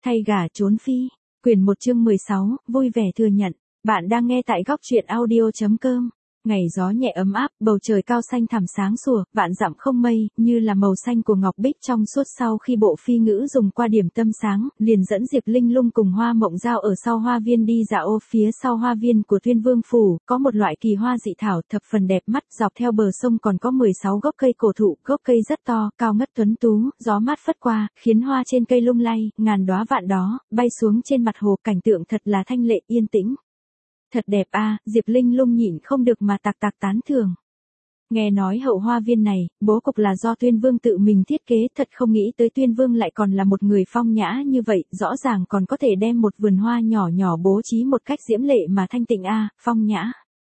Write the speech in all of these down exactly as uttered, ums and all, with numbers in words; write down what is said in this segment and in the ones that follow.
Thay gả trốn phi. Quyển một chương mười sáu, vui vẻ thừa nhận. Bạn đang nghe tại góc truyện audio chấm com. Ngày gió nhẹ ấm áp, bầu trời cao xanh thẳm sáng sủa, vạn dặm không mây, như là màu xanh của ngọc bích trong suốt. Sau khi Bộ Phi Ngữ dùng qua điểm tâm sáng, liền dẫn Diệp Linh Lung cùng Hoa Mộng Dao ở sau hoa viên đi dạo. Phía sau hoa viên của Tuyên Vương phủ, có một loại kỳ hoa dị thảo thập phần đẹp mắt, dọc theo bờ sông còn có mười sáu gốc cây cổ thụ, gốc cây rất to, cao ngất tuấn tú, gió mát phất qua, khiến hoa trên cây lung lay, ngàn đóa vạn đó, bay xuống trên mặt hồ, cảnh tượng thật là thanh lệ yên tĩnh. Thật đẹp a, à, Diệp Linh Lung nhịn không được mà tạc tạc tán thưởng. Nghe nói hậu hoa viên này, bố cục là do Tuyên Vương tự mình thiết kế, thật không nghĩ tới Tuyên Vương lại còn là một người phong nhã như vậy, rõ ràng còn có thể đem một vườn hoa nhỏ nhỏ bố trí một cách diễm lệ mà thanh tịnh a, à, phong nhã.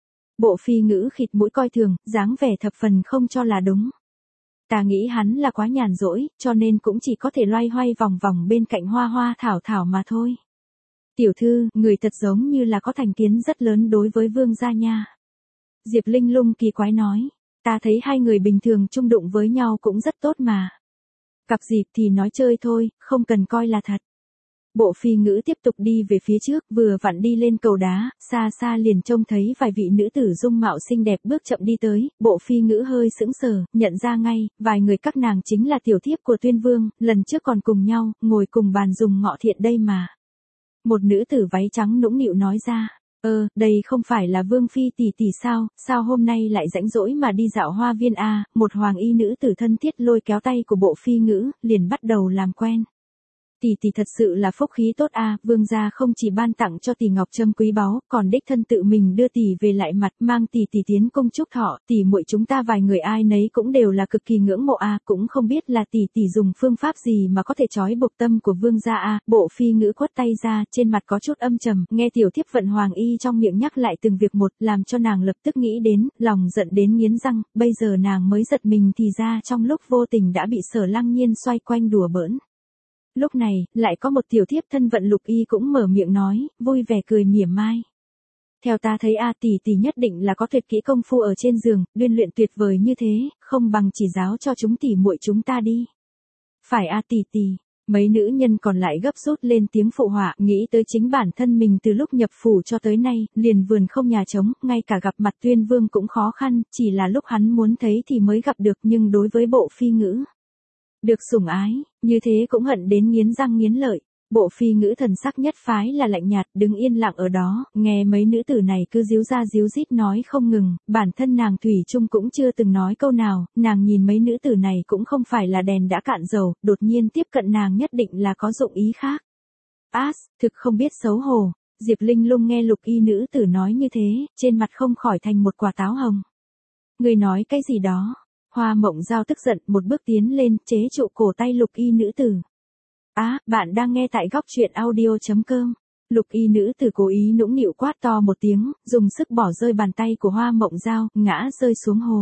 Bộ Phi Ngữ khịt mũi coi thường, dáng vẻ thập phần không cho là đúng. Ta nghĩ hắn là quá nhàn rỗi, cho nên cũng chỉ có thể loay hoay vòng vòng bên cạnh hoa hoa thảo thảo mà thôi. Tiểu thư, người thật giống như là có thành kiến rất lớn đối với Vương gia nha. Diệp Linh Lung kỳ quái nói, ta thấy hai người bình thường chung đụng với nhau cũng rất tốt mà. Gặp dịp thì nói chơi thôi, không cần coi là thật. Bộ Phi Ngữ tiếp tục đi về phía trước, vừa vặn đi lên cầu đá, xa xa liền trông thấy vài vị nữ tử dung mạo xinh đẹp bước chậm đi tới. Bộ Phi Ngữ hơi sững sờ, nhận ra ngay, vài người các nàng chính là tiểu thiếp của Tuyên Vương, lần trước còn cùng nhau, ngồi cùng bàn dùng ngọ thiện đây mà. Một nữ tử váy trắng nũng nịu nói ra, ơ, đây không phải là Vương Phi tỷ tỷ sao, sao hôm nay lại rãnh rỗi mà đi dạo hoa viên a? À? Một hoàng y nữ tử thân thiết lôi kéo tay của Bộ Phi Ngữ, liền bắt đầu làm quen. Tỷ tỷ thật sự là phúc khí tốt a, à, Vương gia không chỉ ban tặng cho tỷ ngọc trâm quý báu, còn đích thân tự mình đưa tỷ về lại mặt, mang tỷ tỷ tiến cung chúc thọ, tỷ muội chúng ta vài người ai nấy cũng đều là cực kỳ ngưỡng mộ a, à, cũng không biết là tỷ tỷ dùng phương pháp gì mà có thể trói buộc tâm của Vương gia a. À. Bộ Phi Ngữ quất tay ra, trên mặt có chút âm trầm, nghe tiểu thiếp vận hoàng y trong miệng nhắc lại từng việc một, làm cho nàng lập tức nghĩ đến, lòng giận đến nghiến răng, bây giờ nàng mới giật mình thì ra trong lúc vô tình đã bị Sở Lăng Nhiên xoay quanh đùa bỡn. Lúc này, lại có một tiểu thiếp thân vận Lục Y cũng mở miệng nói, vui vẻ cười mỉa mai. Theo ta thấy a, tỷ tỷ nhất định là có tuyệt kỹ công phu ở trên giường, điên luyện tuyệt vời như thế, không bằng chỉ giáo cho chúng tỷ muội chúng ta đi. Phải a tỷ tỷ, mấy nữ nhân còn lại gấp rút lên tiếng phụ họa, nghĩ tới chính bản thân mình từ lúc nhập phủ cho tới nay, liền vườn không nhà trống, ngay cả gặp mặt Tuyên Vương cũng khó khăn, chỉ là lúc hắn muốn thấy thì mới gặp được, nhưng đối với Bộ Phi Ngữ được sủng ái, như thế cũng hận đến nghiến răng nghiến lợi. Bộ Phi Ngữ thần sắc nhất phái là lạnh nhạt, đứng yên lặng ở đó, nghe mấy nữ tử này cứ díu ra díu dít nói không ngừng, bản thân nàng thủy chung cũng chưa từng nói câu nào, nàng nhìn mấy nữ tử này cũng không phải là đèn đã cạn dầu, đột nhiên tiếp cận nàng nhất định là có dụng ý khác. Ás, thực không biết xấu hổ. Diệp Linh Lung nghe Lục Y nữ tử nói như thế, trên mặt không khỏi thành một quả táo hồng. Người nói cái gì đó? Hoa Mộng Dao tức giận, một bước tiến lên, chế trụ cổ tay Lục Y nữ tử. Á, à, bạn đang nghe tại góc truyện audio chấm com. Lục Y nữ tử cố ý nũng nịu quát to một tiếng, dùng sức bỏ rơi bàn tay của Hoa Mộng Dao, ngã rơi xuống hồ.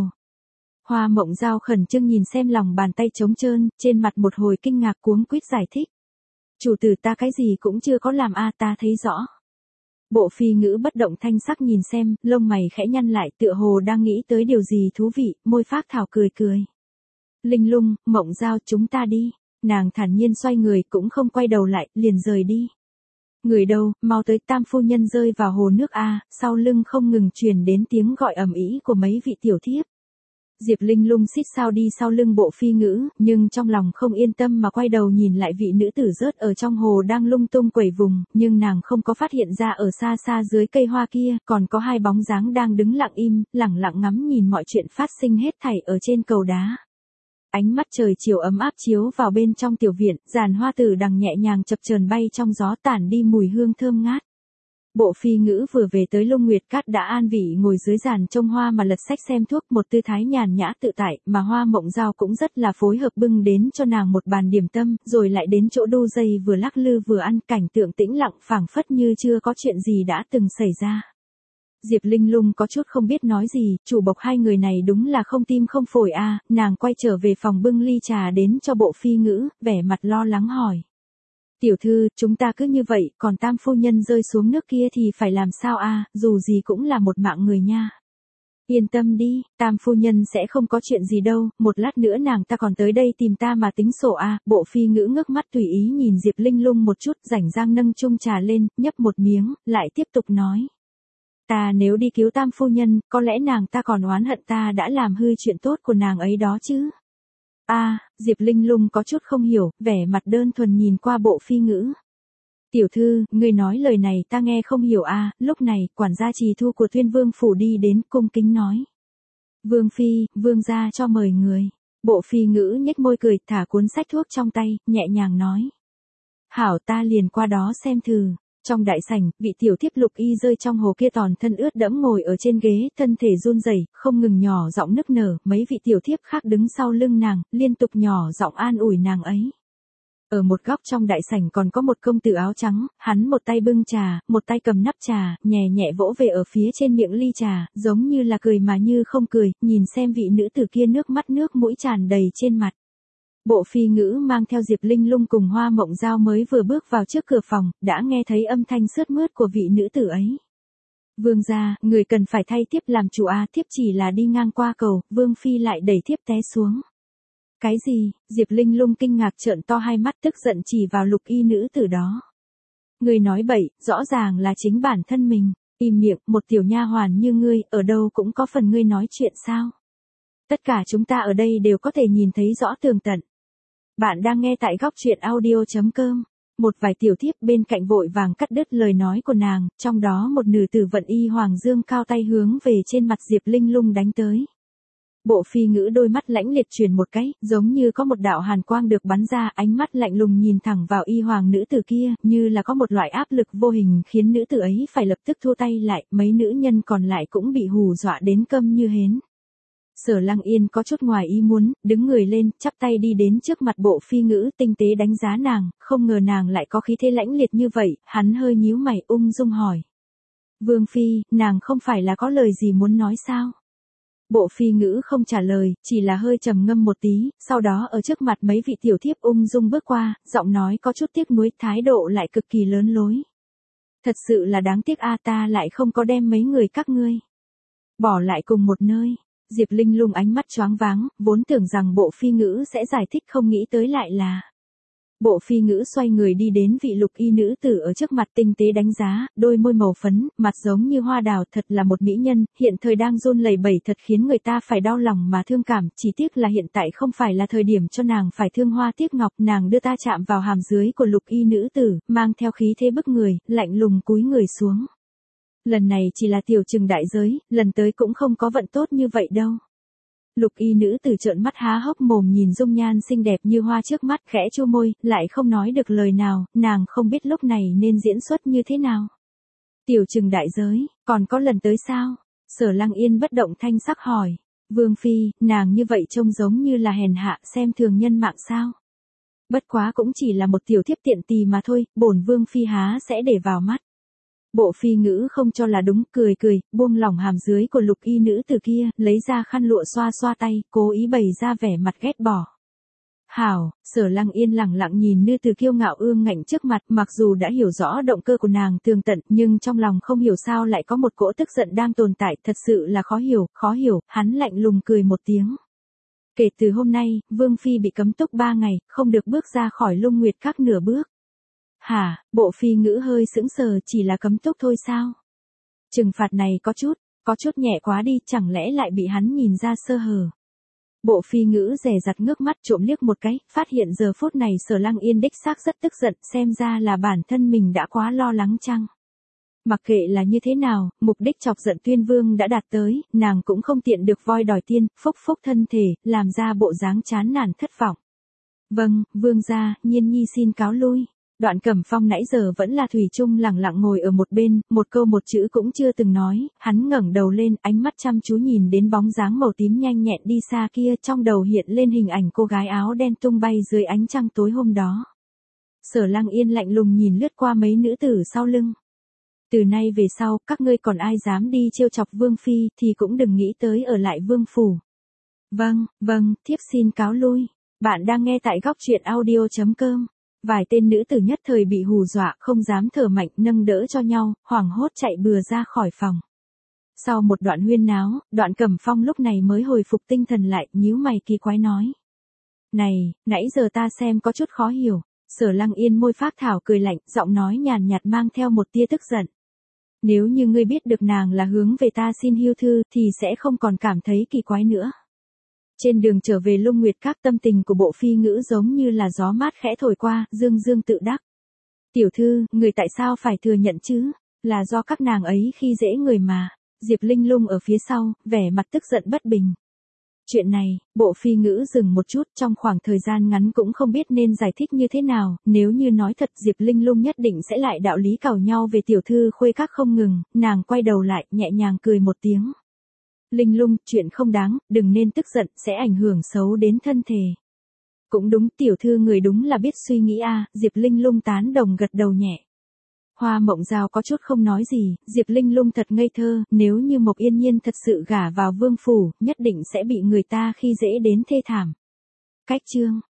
Hoa Mộng Dao khẩn trương nhìn xem lòng bàn tay trống trơn, trên mặt một hồi kinh ngạc cuống quýt giải thích. Chủ tử ta cái gì cũng chưa có làm a, à, ta thấy rõ. Bộ Phi Ngữ bất động thanh sắc nhìn xem, lông mày khẽ nhăn lại, tựa hồ đang nghĩ tới điều gì thú vị, môi phác thảo cười cười. Linh Lung, Mộng Dao chúng ta đi. Nàng thản nhiên xoay người cũng không quay đầu lại, liền rời đi. Người đâu, mau tới, tam phu nhân rơi vào hồ nước a, sau lưng không ngừng truyền đến tiếng gọi ầm ĩ của mấy vị tiểu thiếp. Diệp Linh Lung xít sao đi sau lưng Bộ Phi Ngữ, nhưng trong lòng không yên tâm mà quay đầu nhìn lại vị nữ tử rớt ở trong hồ đang lung tung quẩy vùng, nhưng nàng không có phát hiện ra ở xa xa dưới cây hoa kia, còn có hai bóng dáng đang đứng lặng im, lẳng lặng ngắm nhìn mọi chuyện phát sinh hết thảy ở trên cầu đá. Ánh mắt trời chiều ấm áp chiếu vào bên trong tiểu viện, giàn hoa tử đằng nhẹ nhàng chập chờn bay trong gió, tản đi mùi hương thơm ngát. Bộ Phi Ngữ vừa về tới Lung Nguyệt Cát đã an vị ngồi dưới giàn trông hoa mà lật sách xem thuốc, một tư thái nhàn nhã tự tại, mà Hoa Mộng Dao cũng rất là phối hợp bưng đến cho nàng một bàn điểm tâm, rồi lại đến chỗ đu dây vừa lắc lư vừa ăn, cảnh tượng tĩnh lặng phảng phất như chưa có chuyện gì đã từng xảy ra. Diệp Linh Lung có chút không biết nói gì, chủ bộc hai người này đúng là không tim không phổi a, à, nàng quay trở về phòng bưng ly trà đến cho Bộ Phi Ngữ, vẻ mặt lo lắng hỏi. Tiểu thư, chúng ta cứ như vậy, còn tam phu nhân rơi xuống nước kia thì phải làm sao a, à, dù gì cũng là một mạng người nha. Yên tâm đi, Tam phu nhân sẽ không có chuyện gì đâu, một lát nữa nàng ta còn tới đây tìm ta mà tính sổ à, bộ phi ngữ ngước mắt tùy ý nhìn Diệp Linh Lung một chút, rảnh rang nâng chung trà lên, nhấp một miếng, lại tiếp tục nói. Ta nếu đi cứu Tam phu nhân, có lẽ nàng ta còn oán hận ta đã làm hư chuyện tốt của nàng ấy đó chứ. A, à, Diệp Linh Lung có chút không hiểu, vẻ mặt đơn thuần nhìn qua bộ phi ngữ. Tiểu thư, ngươi nói lời này ta nghe không hiểu a. À, lúc này, quản gia Trì Thu của Tuyên Vương phủ đi đến, cung kính nói. Vương phi, vương gia cho mời người. Bộ phi ngữ nhếch môi cười, thả cuốn sách thuốc trong tay, nhẹ nhàng nói. Hảo, ta liền qua đó xem thử. Trong đại sảnh, vị tiểu thiếp Lục Y rơi trong hồ kia toàn thân ướt đẫm ngồi ở trên ghế, thân thể run rẩy, không ngừng nhỏ giọng nức nở, mấy vị tiểu thiếp khác đứng sau lưng nàng, liên tục nhỏ giọng an ủi nàng ấy. Ở một góc trong đại sảnh còn có một công tử áo trắng, hắn một tay bưng trà, một tay cầm nắp trà, nhẹ nhẹ vỗ về ở phía trên miệng ly trà, giống như là cười mà như không cười, nhìn xem vị nữ tử kia nước mắt nước mũi tràn đầy trên mặt. Bộ phi ngữ mang theo Diệp Linh Lung cùng Hoa Mộng Giao mới vừa bước vào trước cửa phòng, đã nghe thấy âm thanh sướt mướt của vị nữ tử ấy. Vương gia, người cần phải thay thiếp làm chủ à, thiếp chỉ là đi ngang qua cầu, Vương phi lại đẩy thiếp té xuống. Cái gì? Diệp Linh Lung kinh ngạc trợn to hai mắt tức giận chỉ vào Lục Y nữ tử đó. Người nói bậy, rõ ràng là chính bản thân mình, im miệng, một tiểu nha hoàn như ngươi, ở đâu cũng có phần ngươi nói chuyện sao? Tất cả chúng ta ở đây đều có thể nhìn thấy rõ tường tận. Bạn đang nghe tại góc truyện audio chấm com. Một vài tiểu thiếp bên cạnh vội vàng cắt đứt lời nói của nàng, trong đó một nữ tử vận y hoàng dương cao tay hướng về trên mặt Diệp Linh Lung đánh tới. Bộ phi ngữ đôi mắt lãnh liệt chuyển một cái, giống như có một đạo hàn quang được bắn ra, ánh mắt lạnh lùng nhìn thẳng vào y hoàng nữ tử kia, như là có một loại áp lực vô hình khiến nữ tử ấy phải lập tức thua tay lại, mấy nữ nhân còn lại cũng bị hù dọa đến câm như hến. Sở Lăng Yên có chút ngoài ý muốn, đứng người lên, chắp tay đi đến trước mặt bộ phi ngữ, tinh tế đánh giá nàng, không ngờ nàng lại có khí thế lãnh liệt như vậy, hắn hơi nhíu mày ung dung hỏi. Vương phi, nàng không phải là có lời gì muốn nói sao? Bộ phi ngữ không trả lời, chỉ là hơi trầm ngâm một tí, sau đó ở trước mặt mấy vị tiểu thiếp ung dung bước qua, giọng nói có chút tiếc nuối, thái độ lại cực kỳ lớn lối. Thật sự là đáng tiếc a, ta lại không có đem mấy người các ngươi bỏ lại cùng một nơi. Diệp Linh Lung ánh mắt choáng váng, vốn tưởng rằng bộ phi ngữ sẽ giải thích không nghĩ tới lại là. Bộ phi ngữ xoay người đi đến vị Lục Y nữ tử ở trước mặt tinh tế đánh giá, đôi môi màu phấn, mặt giống như hoa đào, thật là một mỹ nhân, hiện thời đang run lẩy bẩy thật khiến người ta phải đau lòng mà thương cảm, chỉ tiếc là hiện tại không phải là thời điểm cho nàng phải thương hoa tiếc ngọc, nàng đưa ta chạm vào hàm dưới của Lục Y nữ tử, mang theo khí thế bức người, lạnh lùng cúi người xuống. Lần này chỉ là tiểu trừng đại giới, lần tới cũng không có vận tốt như vậy đâu. Lục Y nữ tử trợn mắt há hốc mồm nhìn dung nhan xinh đẹp như hoa trước mắt, khẽ chu môi, lại không nói được lời nào, nàng không biết lúc này nên diễn xuất như thế nào. Tiểu trừng đại giới, còn có lần tới sao? Sở Lăng Yên bất động thanh sắc hỏi. Vương phi, nàng như vậy trông giống như là hèn hạ, xem thường nhân mạng sao? Bất quá cũng chỉ là một tiểu thiếp tiện tì mà thôi, bổn vương phi há sẽ để vào mắt. Bộ phi ngữ không cho là đúng, cười cười, buông lỏng hàm dưới của Lục Y nữ tử kia, lấy ra khăn lụa xoa xoa tay, cố ý bày ra vẻ mặt ghét bỏ. Hảo, Sở Lăng Yên lẳng lặng nhìn nữ tử kiêu ngạo ương ngạnh trước mặt, mặc dù đã hiểu rõ động cơ của nàng tường tận, nhưng trong lòng không hiểu sao lại có một cỗ tức giận đang tồn tại, thật sự là khó hiểu, khó hiểu, hắn lạnh lùng cười một tiếng. Kể từ hôm nay, Vương phi bị cấm túc ba ngày, không được bước ra khỏi Lung Nguyệt Các nửa bước. Hả, bộ phi ngữ hơi sững sờ, chỉ là cấm túc thôi sao? Trừng phạt này có chút, có chút nhẹ quá đi, chẳng lẽ lại bị hắn nhìn ra sơ hở. Bộ phi ngữ dè dặt ngước mắt trộm liếc một cái, phát hiện giờ phút này Sở Lăng Yên đích xác rất tức giận, xem ra là bản thân mình đã quá lo lắng chăng. Mặc kệ là như thế nào, mục đích chọc giận Tuyên Vương đã đạt tới, nàng cũng không tiện được voi đòi tiên, phúc phúc thân thể, làm ra bộ dáng chán nản thất vọng. Vâng, vương gia, Nhiên nhi xin cáo lui. Đoạn Cẩm Phong nãy giờ vẫn là thủy chung lặng lặng ngồi ở một bên, một câu một chữ cũng chưa từng nói, hắn ngẩng đầu lên, ánh mắt chăm chú nhìn đến bóng dáng màu tím nhanh nhẹn đi xa kia, trong đầu hiện lên hình ảnh cô gái áo đen tung bay dưới ánh trăng tối hôm đó. Sở Lăng Yên lạnh lùng nhìn lướt qua mấy nữ tử sau lưng. Từ nay về sau, các ngươi còn ai dám đi trêu chọc Vương phi, thì cũng đừng nghĩ tới ở lại Vương phủ. Vâng, vâng, thiếp xin cáo lui. Bạn đang nghe tại góc truyện audio chấm com. Vài tên nữ tử nhất thời bị hù dọa, không dám thở mạnh, nâng đỡ cho nhau, hoảng hốt chạy bừa ra khỏi phòng. Sau một đoạn huyên náo, Đoạn Cẩm Phong lúc này mới hồi phục tinh thần lại, nhíu mày kỳ quái nói. Này, nãy giờ ta xem có chút khó hiểu. Sở Lăng Yên môi phác thảo cười lạnh, giọng nói nhàn nhạt mang theo một tia tức giận. Nếu như ngươi biết được nàng là hướng về ta xin hưu thư thì sẽ không còn cảm thấy kỳ quái nữa. Trên đường trở về Lung Nguyệt Các, tâm tình của Bộ Phi Ngữ giống như là gió mát khẽ thổi qua, dương dương tự đắc. Tiểu thư, người tại sao phải thừa nhận chứ? Là do các nàng ấy khi dễ người mà. Diệp Linh Lung ở phía sau, vẻ mặt tức giận bất bình. Chuyện này, Bộ Phi Ngữ dừng một chút, trong khoảng thời gian ngắn cũng không biết nên giải thích như thế nào, nếu như nói thật Diệp Linh Lung nhất định sẽ lại đạo lý càu nhau về tiểu thư Khuê Các không ngừng, nàng quay đầu lại, nhẹ nhàng cười một tiếng. Linh Lung, chuyện không đáng, đừng nên tức giận, sẽ ảnh hưởng xấu đến thân thể. Cũng đúng, tiểu thư người đúng là biết suy nghĩ a. Diệp Linh Lung tán đồng gật đầu nhẹ. Hoa Mộng Giao có chút không nói gì, Diệp Linh Lung thật ngây thơ, nếu như Mộc Yên Nhiên thật sự gả vào vương phủ, nhất định sẽ bị người ta khi dễ đến thê thảm. Cách chương